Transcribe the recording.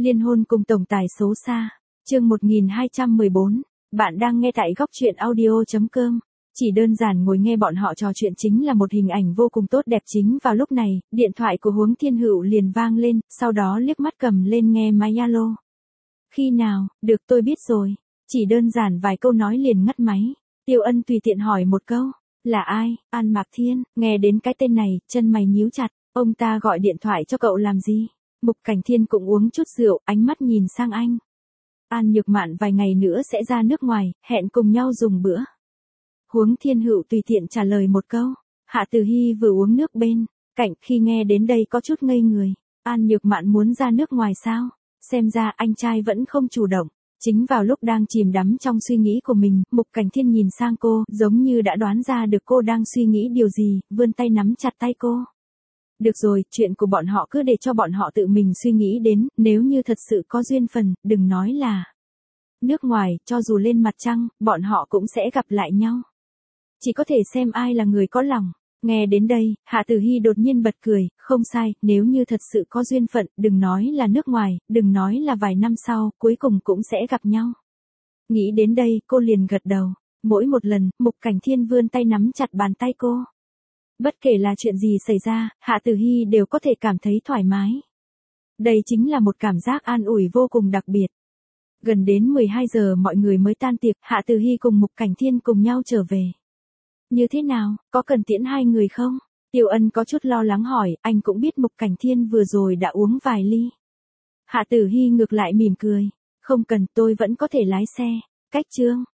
Liên hôn cùng tổng tài xấu xa. Chương 1214. Bạn đang nghe tại góc truyện audio.com. Chỉ đơn giản ngồi nghe bọn họ trò chuyện chính là một hình ảnh vô cùng tốt đẹp. Chính vào lúc này, điện thoại của Huống Thiên Hựu liền vang lên, sau đó liếc mắt cầm lên nghe máy alo. Khi nào, được tôi biết rồi. Chỉ đơn giản vài câu nói liền ngắt máy. Tiêu Ân tùy tiện hỏi một câu. Là ai? An Mạc Thiên. Nghe đến cái tên này, chân mày nhíu chặt. Ông ta gọi điện thoại cho cậu làm gì? Mục Cảnh Thiên cũng uống chút rượu, ánh mắt nhìn sang anh. An Nhược Mạn vài ngày nữa sẽ ra nước ngoài, hẹn cùng nhau dùng bữa. Huống Thiên Hựu tùy tiện trả lời một câu. Hạ Tử Hy vừa uống nước bên cạnh, khi nghe đến đây có chút ngây người. An Nhược Mạn muốn ra nước ngoài sao? Xem ra anh trai vẫn không chủ động. Chính vào lúc đang chìm đắm trong suy nghĩ của mình, Mục Cảnh Thiên nhìn sang cô, giống như đã đoán ra được cô đang suy nghĩ điều gì, vươn tay nắm chặt tay cô. Được rồi, chuyện của bọn họ cứ để cho bọn họ tự mình suy nghĩ đến, nếu như thật sự có duyên phần, đừng nói là nước ngoài, cho dù lên mặt trăng, bọn họ cũng sẽ gặp lại nhau. Chỉ có thể xem ai là người có lòng. Nghe đến đây, Hạ Tử Hy đột nhiên bật cười, không sai, nếu như thật sự có duyên phận, đừng nói là nước ngoài, đừng nói là vài năm sau, cuối cùng cũng sẽ gặp nhau. Nghĩ đến đây, cô liền gật đầu. Mỗi một lần, Mục Cảnh Thiên vươn tay nắm chặt bàn tay cô. Bất kể là chuyện gì xảy ra, Hạ Tử Hy đều có thể cảm thấy thoải mái. Đây chính là một cảm giác an ủi vô cùng đặc biệt. Gần đến 12 giờ mọi người mới tan tiệc, Hạ Tử Hy cùng Mục Cảnh Thiên cùng nhau trở về. Như thế nào, có cần tiễn hai người không? Tiêu Ân có chút lo lắng hỏi, anh cũng biết Mục Cảnh Thiên vừa rồi đã uống vài ly. Hạ Tử Hy ngược lại mỉm cười. Không cần, tôi vẫn có thể lái xe. Cách chương.